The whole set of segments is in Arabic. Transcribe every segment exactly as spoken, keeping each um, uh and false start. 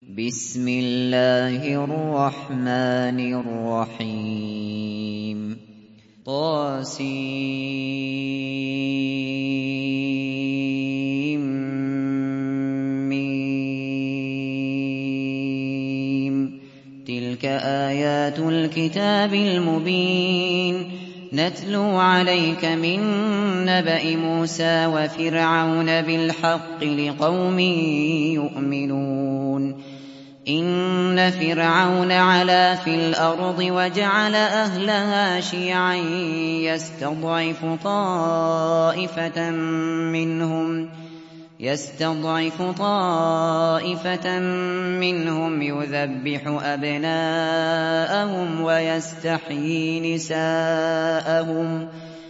بسم الله الرحمن الرحيم طاسيم ميم تلك آيات الكتاب المبين نتلو عليك من نبأ موسى وفرعون بالحق لقوم يؤمنون إن فرعون علا في الأرض وجعل أهلها شيعا يستضعف طائفة منهم يستضعف طائفة منهم يذبح أبناءهم ويستحيي نساءهم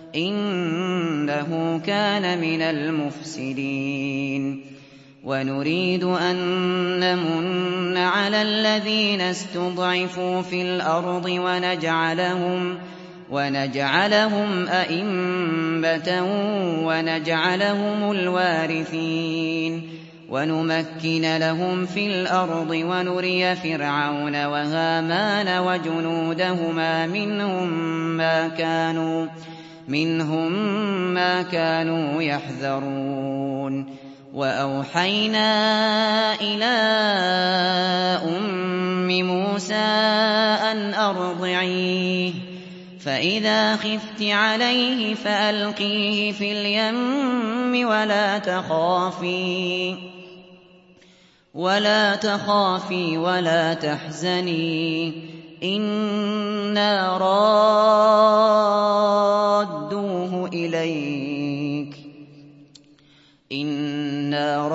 إنه كان من المفسدين ونريد أن نمن على الذين استضعفوا في الأرض ونجعلهم ونجعلهم أئمة ونجعلهم الوارثين ونمكن لهم في الأرض ونري فرعون وهامان وجنودهما منهم ما كانوا منهم ما كانوا يحذرون وأوحينا إلى أم موسى أن أرضعيه فإذا خفت عليه فألقيه في اليم ولا تخافي ولا تخافي ولا تحزني إنا رادوه إليك إنا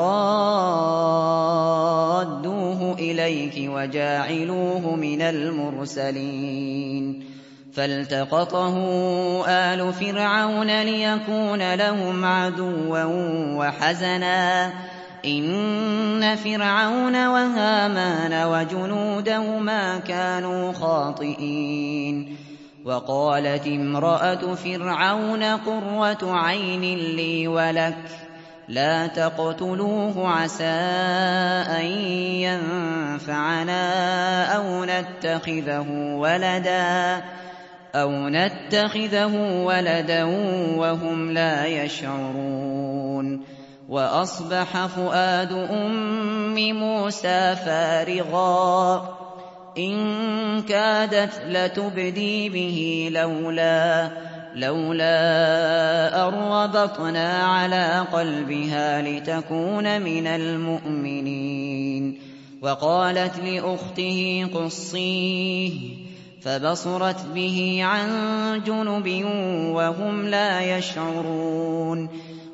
رادوه إليك وجاعلوه من المرسلين فالتقطه آل فرعون ليكون لهم عدوا وحزنا إن فرعون وهامان وجنودهما كانوا خاطئين وقالت امرأة فرعون قرة عين لي ولك لا تقتلوه عسى أن ينفعنا أو نتخذه ولدا أو نتخذه ولدا وهم لا يشعرون وأصبح فؤاد أم موسى فارغا إن كادت لتبدي به لولا لولا أن ربطنا على قلبها لتكون من المؤمنين وقالت لأخته قصيه فبصرت به عن جنب وهم لا يشعرون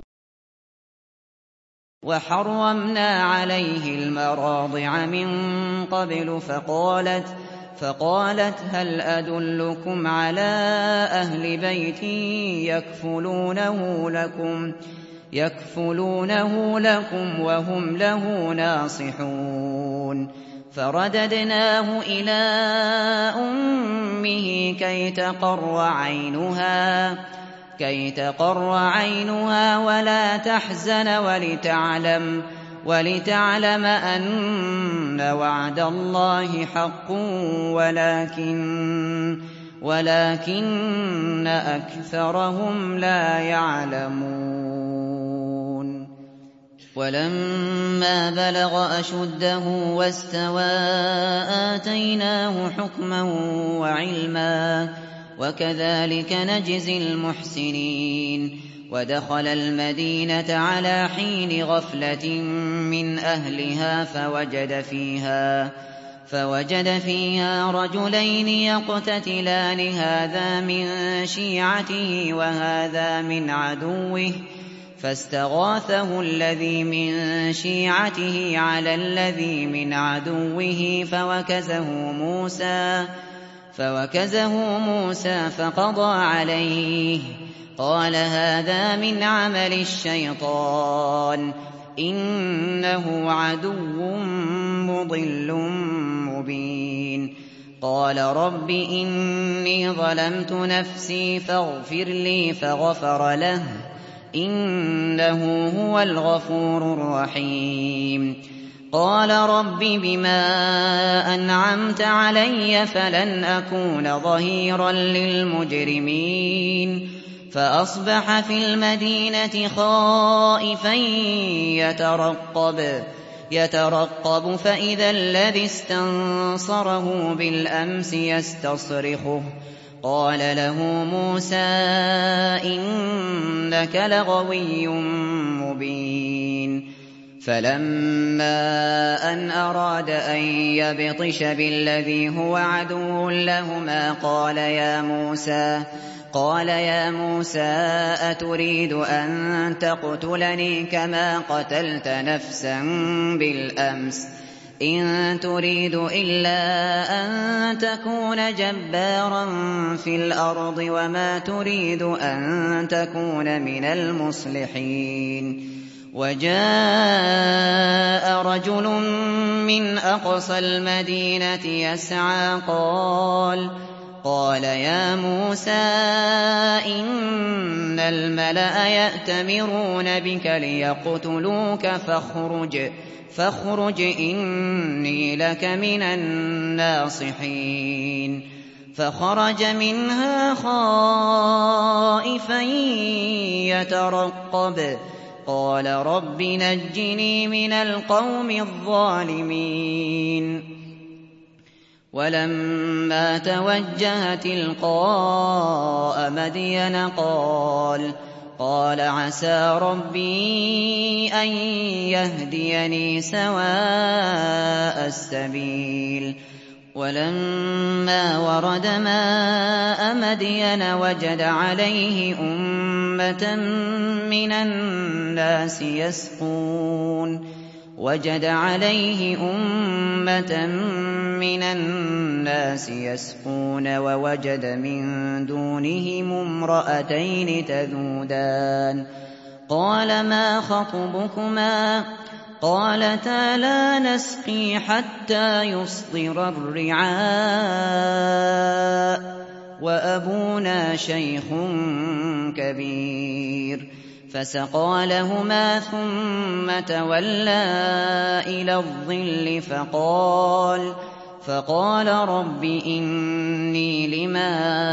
وحرمنا عليه المراضع من قبل فقالت فقالت هل أدلكم على أهل بيت يكفلونه لكم يكفلونه لكم وهم له ناصحون فرددناه إلى أمه كي تقر عينها كي تقر عينها ولا تحزن ولتعلم ولتعلم أن وعد الله حق ولكن ولكن أكثرهم لا يعلمون ولما بلغ أشده واستوى آتيناه حكما وعلما وكذلك نجزي المحسنين ودخل المدينة على حين غفلة من أهلها فوجد فيها فوجد فيها رجلين يقتتلان هذا من شيعته وهذا من عدوه فاستغاثه الذي من شيعته على الذي من عدوه فوكزه موسى فوكزه موسى فقضى عليه قال هذا من عمل الشيطان إنه عدو مضل مبين قال رب إني ظلمت نفسي فاغفر لي فغفر له إنه هو الغفور الرحيم قال رب بما أنعمت علي فلن أكون ظهيرا للمجرمين فأصبح في المدينة خائفا يترقب يترقب فإذا الذي استنصره بالأمس يستصرخه قال له موسى إنك لغوي مبين فلما أن أراد أن يبطش بالذي هو عدو لهما قال يا موسى قال يا موسى أتريد أن تقتلني كما قتلت نفسا بالأمس إن تريد إلا أن تكون جبارا في الأرض وما تريد أن تكون من المصلحين وجاء رجل من أقصى المدينة يسعى قال قال يا موسى إن الملأ يأتمرون بك ليقتلوك فاخرج فاخرج إني لك من الناصحين فخرج منها خائفا يترقب قال رب نجني من القوم الظالمين ولما توجه تلقاء مدين قال قال عسى ربي أن يهديني سواء السبيل ولما ورد ماء مدين وجد عليه أمة من الناس يسقون وجد عليه أمة من الناس يسقون ووجد من دونهم امرأتين تذودان قال ما خطبكما قالتا لا نسقي حتى يصدر الرعاء وأبونا شيخ كبير فسقى لهما ثم تولى إلى الظل فقال فقال رب إني لما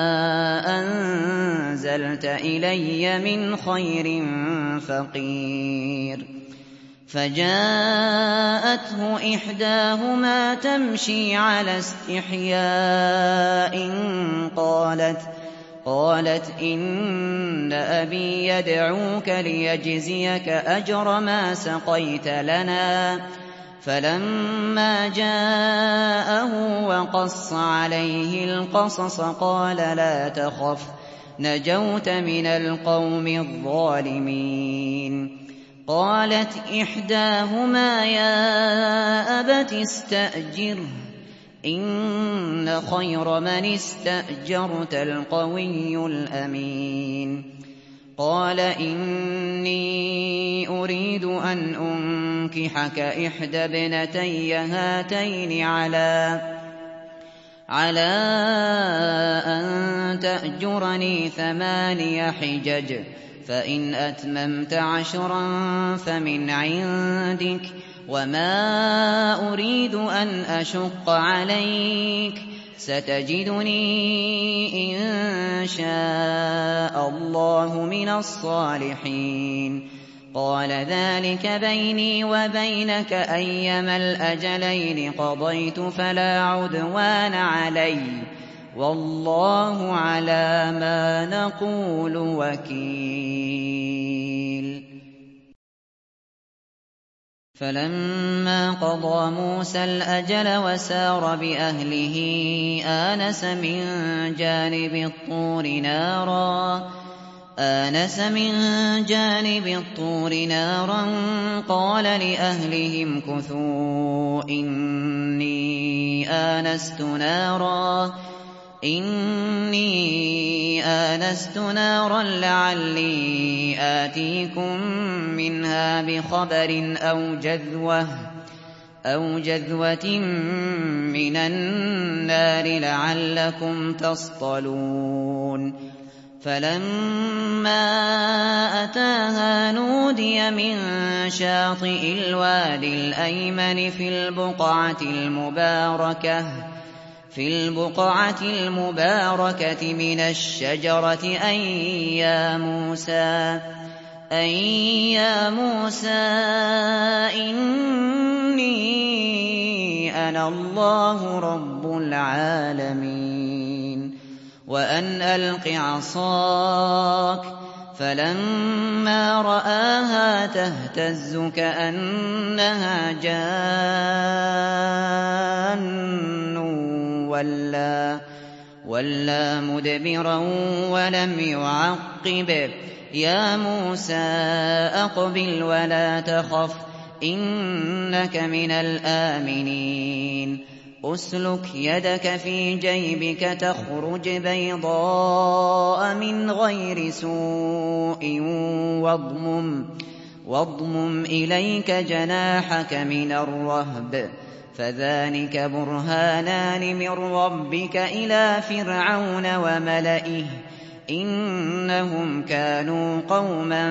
أنزلت إلي من خير فقير فجاءته إحداهما تمشي على استحياء قالت قالت إن أبي يدعوك ليجزيك أجر ما سقيت لنا فلما جاءه وقص عليه القصص قال لا تخف نجوت من القوم الظالمين قالت إحداهما يا أبت استأجره إن خير من استأجرت القوي الأمين قال إني أريد أن أنكحك إحدى ابنتي هاتين على على أن تأجرني ثماني حجج فإن أتممت عشرا فمن عندك وما أريد أن أشق عليك ستجدني إن شاء الله من الصالحين قال ذلك بيني وبينك أيما الأجلين قضيت فلا عدوان علي والله على ما نقول وكيل فلما قضى موسى الأجل وسار بأهله آنس من جانب الطور نارا آنس من جانب الطور نارا قال لأهلهم كثوا إني آنست نارا إني آنست نارا لعلي آتيكم منها بخبر أو جذوة أو جذوة من النار لعلكم تصطلون فلما أتاها نودي من شاطئ الوادي الأيمن في البقعة المباركة في البقعة المباركة من الشجرة أن يا موسى أن يا موسى إني أنا الله رب العالمين وأن ألق عصاك فلما رآها تهتز كأنها جان ولا, ولا مدبرا ولم يعقب يا موسى أقبل ولا تخف إنك من الآمنين أسلك يدك في جيبك تخرج بيضاء من غير سوء واضمم, واضمم إليك جناحك من الرهب فذلك برهانان من ربك إلى فرعون وملئه إنهم كانوا قوما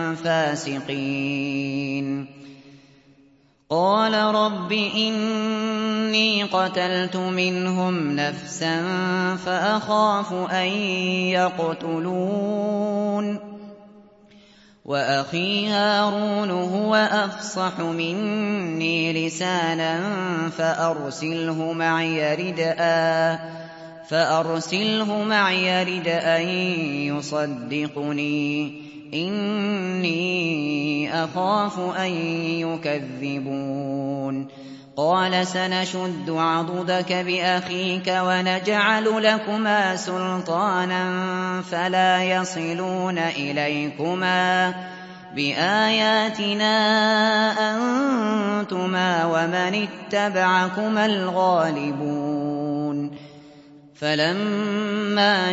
فاسقين قال رب إني قتلت منهم نفسا فأخاف أن يقتلون وأخي هارون هو أفصح مني لسانا فأرسله معي رِدْءًا فأرسله معي رِدْءًا يصدقني إني أخاف أن يكذبون قال سنشد عضدك بأخيك ونجعل لكما سلطانا فلا يصلون إليكما بآياتنا أنتما ومن اتبعكما الغالبون فلما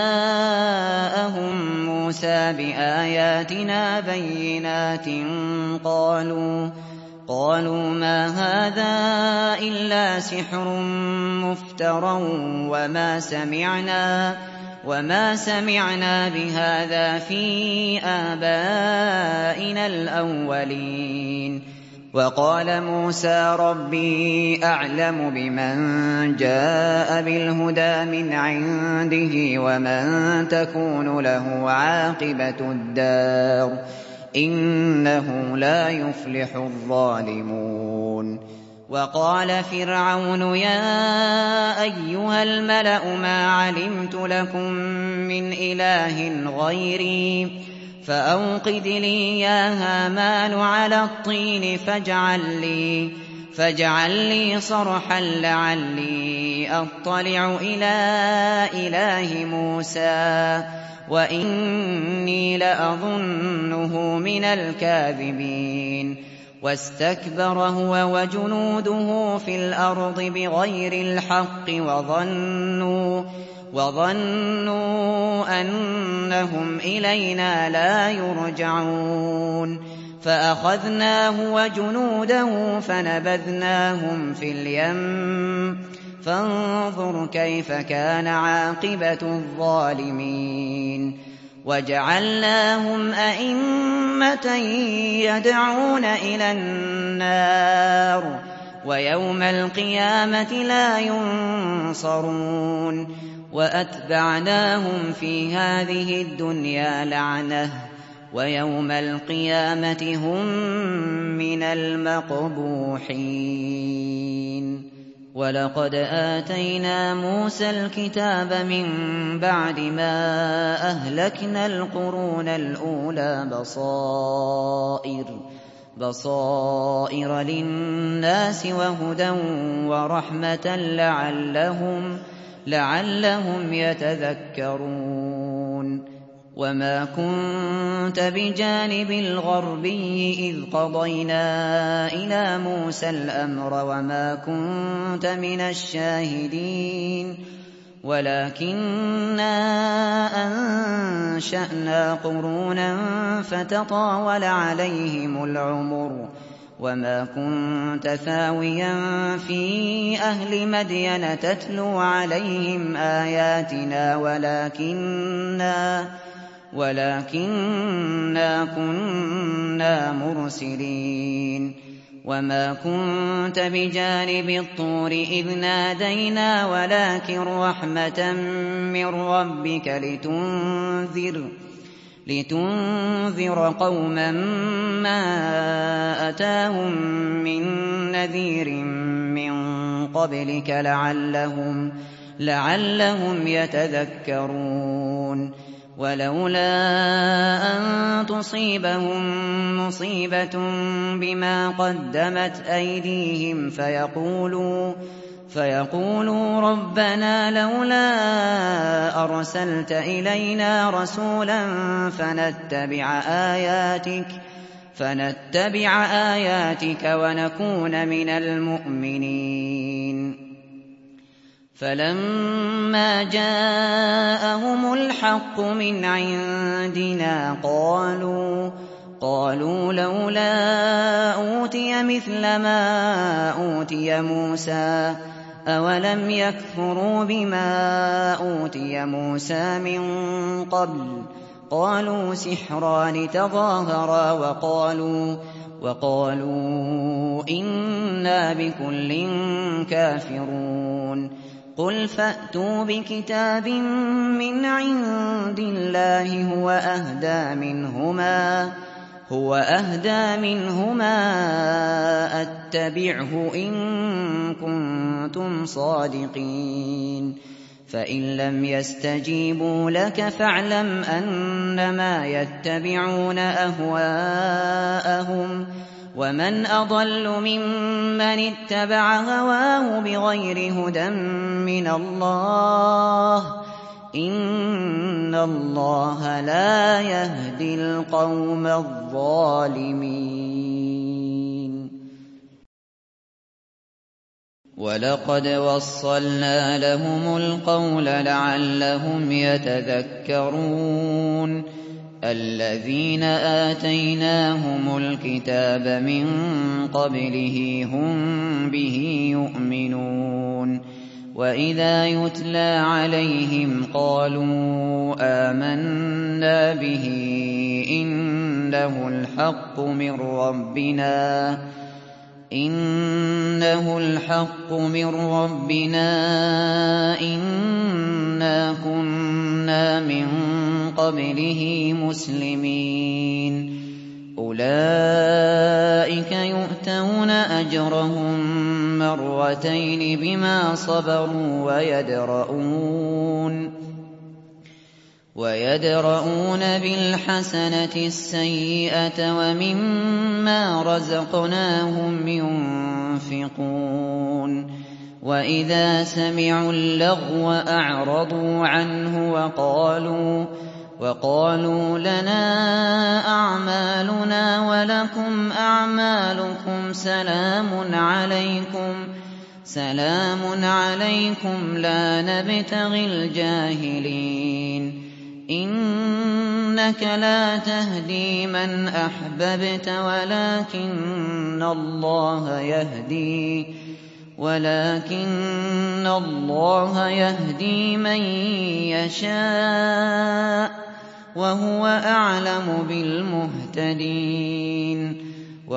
جاءهم موسى بآياتنا بينات قالوا قالوا ما هذا إلا سحر مفترى وما سمعنا وما سمعنا بهذا في آبائنا الأولين وقال موسى ربي أعلم بمن جاء بالهدى من عنده ومن تكون له عاقبة الدار إنه لا يفلح الظالمون وقال فرعون يا أيها الملأ ما علمت لكم من إله غيري فأوقد لي يا هامان على الطين فاجعل لي, فاجعل لي صرحا لعلي أطلع إلى إله موسى وإني لأظنه من الكاذبين واستكبر هو وجنوده في الأرض بغير الحق وظنوا وظنوا أنهم إلينا لا يرجعون فأخذناه وجنوده فنبذناهم في اليم فانظر كيف كان عاقبة الظالمين وجعلناهم أئمة يدعون إلى النار ويوم القيامة لا ينصرون وأتبعناهم في هذه الدنيا لعنة ويوم القيامة هم من المقبوحين ولقد آتينا موسى الكتاب من بعد ما أهلكنا القرون الأولى بصائر بصائر للناس وهدى ورحمة لعلهم لعلهم يتذكرون وما كنت بجانب الغربي إذ قضينا إلى موسى الأمر وما كنت من الشاهدين ولكننا أنشأنا قرونا فتطاول عليهم العمر وما كنت ثاويا في أهل مدين تتلو عليهم آياتنا ولكننا, ولكننا كنا مرسلين وما كنت بجانب الطور إذ نادينا ولكن رحمة من ربك لتنذر لتنذر قوما ما أتاهم من نذير من قبلك لعلهم, لعلهم يتذكرون ولولا أن تصيبهم مصيبة بما قدمت أيديهم فيقولوا فيقولوا ربنا لولا أرسلت إلينا رسولا فنتبع آياتك فنتبع آياتك ونكون من المؤمنين فلما جاءهم الحق من عندنا قالوا قالوا لولا أوتي مثل ما أوتي موسى أولم يكفروا بما أوتي موسى من قبل قالوا سحران تظاهرا وقالوا وقالوا إنا بكل كافرون قل فأتوا بكتاب من عند الله هو أهدى منهما هو أهدى منهما أتبعه إن كنتم صادقين فإن لم يستجيبوا لك فاعلم أنما يتبعون أهواءهم ومن أضل ممن اتبع هواه بغير هدى من الله إن الله لا يهدي القوم الظالمين ولقد وصلنا لهم القول لعلهم يتذكرون الذين آتيناهم الكتاب من قبله هم به يؤمنون وإذا يتلى عليهم قالوا آمنا به إنه الحق من ربنا إنه الحق من ربنا إنا كنا من قبله مسلمين أولئك يؤتون أجرهم مرتين بما صبروا ويدرؤون ويدرؤون بالحسنة السيئة ومما رزقناهم ينفقون وإذا سمعوا اللغو أعرضوا عنه وقالوا وقالوا لنا أعمالنا ولكم أعمالكم سلام عليكم سلام عليكم لا نبتغي الجاهلين إنك لا تهدي من أحببت ولكن الله يهدي ولكن الله يهدي من يشاء وهو أعلم بالمهتدين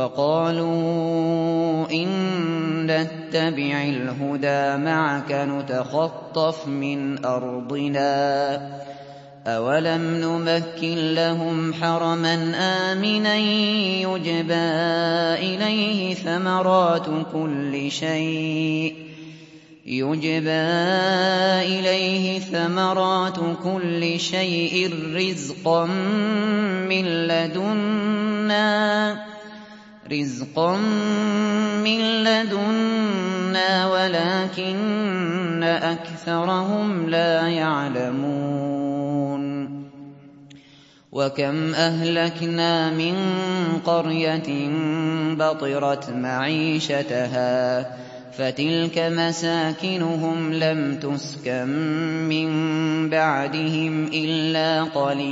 وقالوا إن نتبع الهدى معك نتخطف من أرضنا أولم نمكن لهم حرما آمنا يجبى إليه ثمرات كل شيء يجبى إليه ثمرات كل شيء رزقا من لدنا رزقا من لدنا ولكن أكثرهم لا يعلمون وكم أهلكنا من قرية بطرت معيشتها فتلك مساكنهم لم تسكن من بعدهم إلا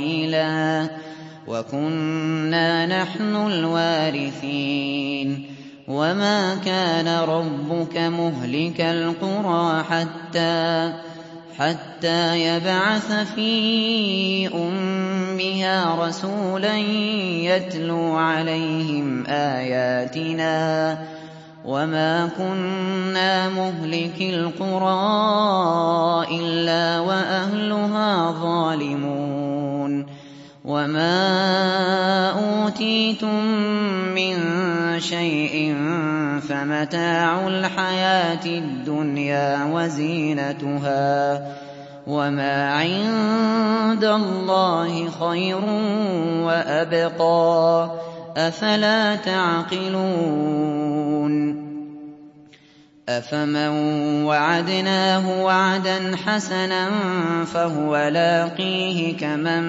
قليلا وكنا نحن الوارثين وما كان ربك مهلك القرى حتى حتى يبعث في أمها رسولا يتلو عليهم آياتنا وما كنا مهلك القرى إلا وأهلها ظالمون وما أوتيتم من شيء فمتاع الحياة الدنيا وزينتها وما عند الله خير وأبقى أفلا تعقلون أفمن وعدناه وعدا حسنا فهو لاقيه كمن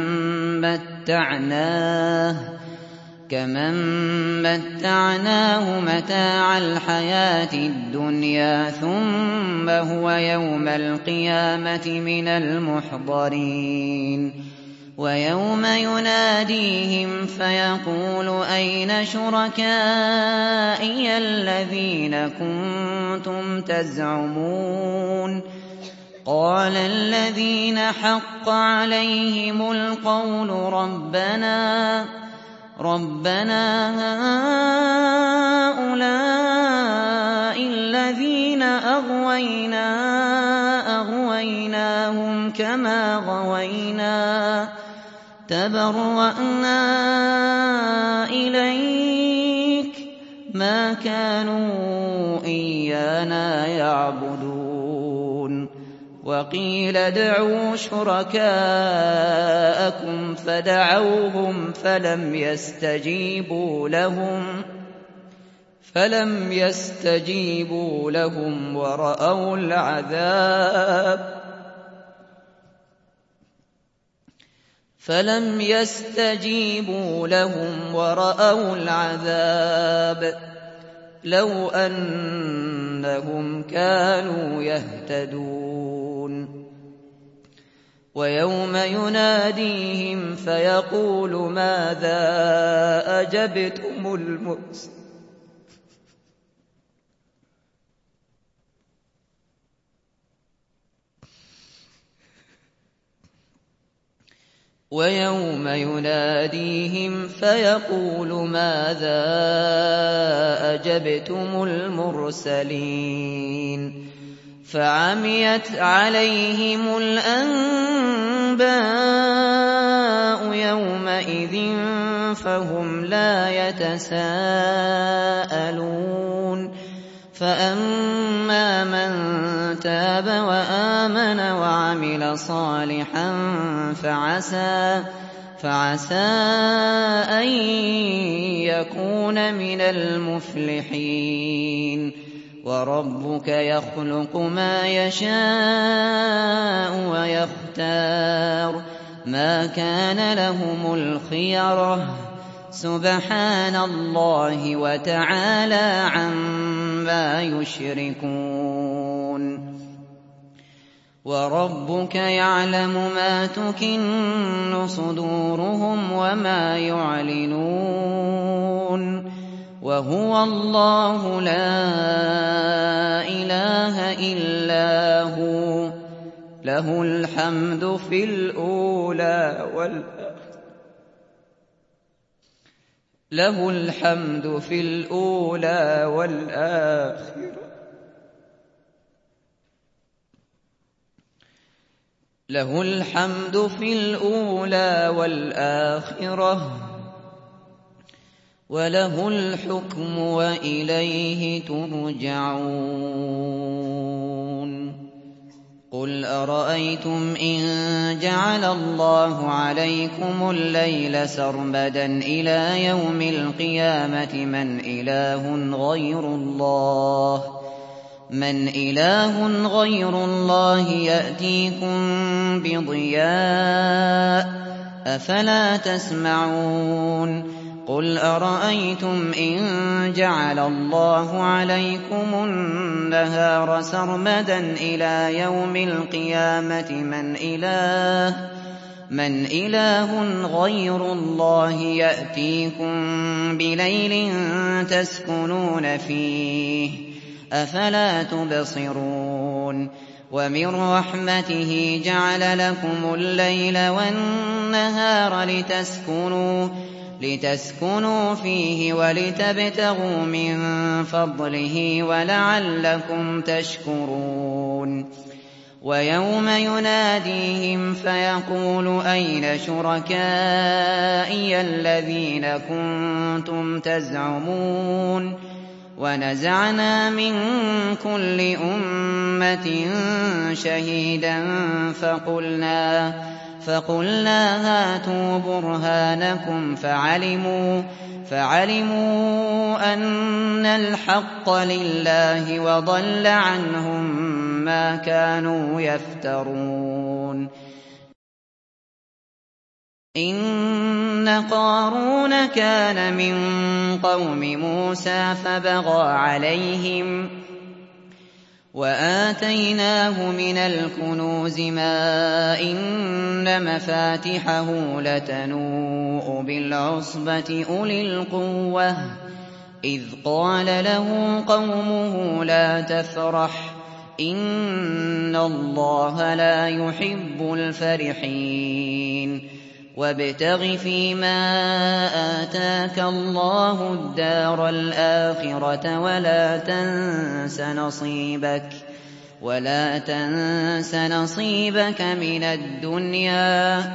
متعناه كمن متعناه متاع الحياة الدنيا ثم هو يوم القيامة من المحضرين ويوم يناديهم فيقول أين شركائي الذين كنتم تزعمون قال الذين حق عليهم القول ربنا ربنا هؤلاء الذين أغوينا أغويناهم كما غوينا تبرأنا إليك ما كانوا إيانا يعبدون وقيل ادعوا شركاءكم فدعوهم فلم يستجيبوا لهم فلم يستجيبوا لهم ورأوا العذاب فلم يستجيبوا لهم ورأوا العذاب لو أنهم كانوا يهتدون ويوم يناديهم فيقول ماذا أجبتم المرسلين ويوم يناديهم فيقول ماذا أجبتم المرسلين فعميت عليهم الأنباء يومئذ فهم لا يتساءلون فأما من تاب وآمن وعمل صالحا فعسى فعسى أن يكون من المفلحين وربك يخلق ما يشاء ويختار ما كان لهم الخيرة سبحان الله وتعالى عما يشركون وربك يعلم ما تكن صدورهم وما يعلنون وهو الله لا إله إلا هو له الحمد في الأولى والآخرة له الحمد في الأولى والآخرة له الحمد في الأولى والآخرة وله الحكم وإليه ترجعون قل أرأيتم إن جعل الله عليكم الليل سرمدا إلى يوم القيامة من إله غير الله من إله غير الله يأتيكم بضياء أفلا تسمعون قل أرأيتم إن جعل الله عليكم النهار سرمدا إلى يوم القيامة من إله من إله غير الله يأتيكم بليل تسكنون فيه أفلا تبصرون ومن رحمته جعل لكم الليل والنهار لتسكنوا لتسكنوا فيه ولتبتغوا من فضله ولعلكم تشكرون ويوم يناديهم فيقول أين شركائي الذين كنتم تزعمون ونزعنا من كل أمة شهيدا فقلنا فقلنا هاتوا برهانكم فعلموا فعلموا أن الحق لله وضل عنهم ما كانوا يفترون إن قارون كان من قوم موسى فبغى عليهم وآتيناه من الكنوز ما إن مفاتحه لتنوء بالعصبة أولي القوة إذ قال له قومه لا تفرح إن الله لا يحب الفرحين وابتغ فيما آتاك الله الدار الآخرة ولا تنس نصيبك ولا تنس نصيبك من الدنيا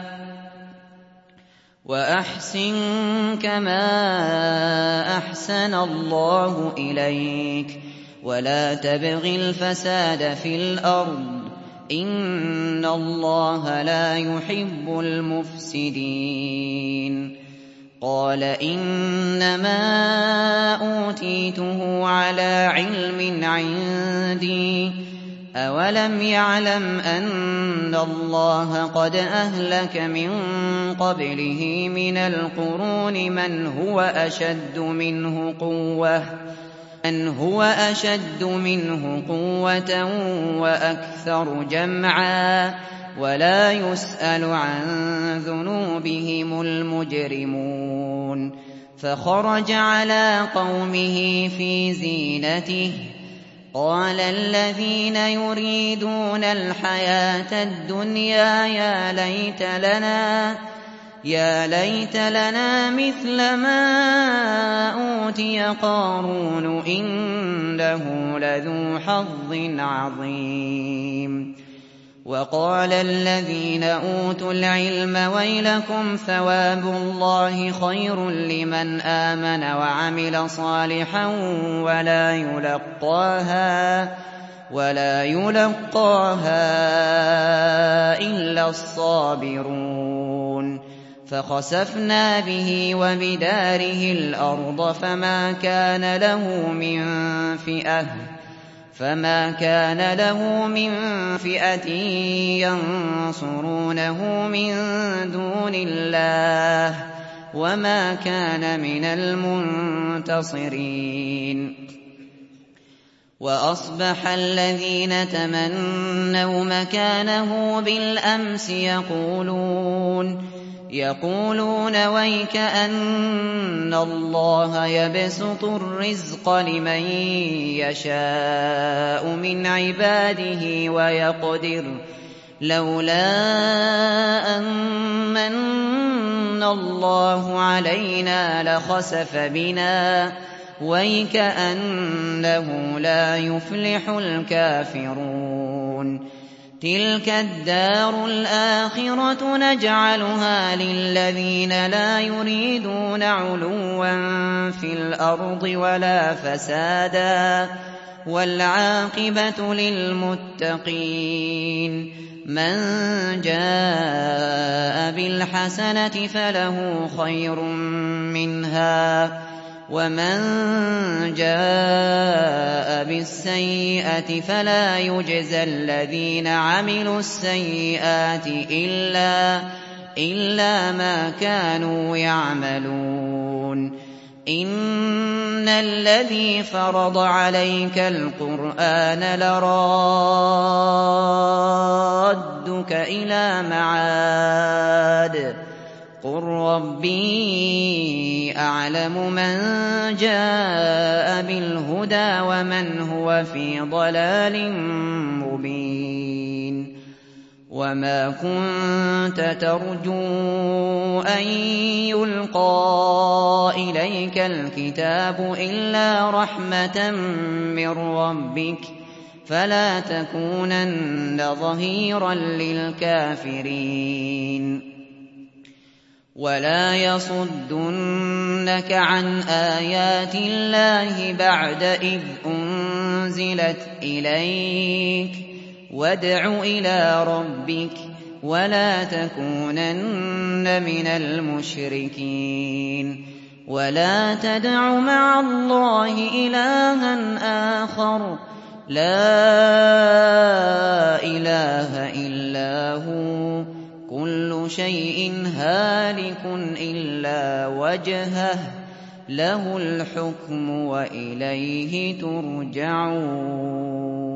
وأحسن كما أحسن الله إليك ولا تبغ الفساد في الأرض إن الله لا يحب المفسدين قال إنما أوتيته على علم عندي أولم يعلم أن الله قد أهلك من قبله من القرون من هو أشد منه قوة من هو أشد منه قوة وأكثر جمعا ولا يسأل عن ذنوبهم المجرمون فخرج على قومه في زينته قال الذين يريدون الحياة الدنيا يا ليت لنا يا ليت لنا مثل ما أوتي قارون إنه لذو حظ عظيم وقال الذين أوتوا العلم ويلكم ثواب الله خير لمن آمن وعمل صالحا ولا يلقاها ولا يلقاها إلا الصابرون فخسفنا به وبداره الأرض فما كان له من فئة فما كان له من فئة ينصرونه من دون الله وما كان من المنتصرين وأصبح الذين تمنوا مكانه بالأمس يقولون يقولون ويك أن الله يبسط الرزق لمن يشاء من عباده ويقدر لولا أن من الله علينا لخسف بنا ويك أنه لا يفلح الكافرون تلك الدار الآخرة نجعلها للذين لا يريدون علوا في الأرض ولا فسادا والعاقبة للمتقين من جاء بالحسنة فله خير منها ومن جاء بالسيئة فلا يجزى الذين عملوا السيئات إلا, إلا ما كانوا يعملون إن الذي فرض عليك القرآن لرادك إلى معاد قل ربي أعلم من جاء بالهدى ومن هو في ضلال مبين وما كنت ترجو أن يلقى إليك الكتاب إلا رحمة من ربك فلا تكونن ظهيرا للكافرين ولا يصدنك عن آيات الله بعد إذ أنزلت إليك وادع إلى ربك ولا تكونن من المشركين ولا تدع مع الله إلها آخر لا إله إلا هو كل شيء هالك إلا وجهه له الحكم وإليه ترجعون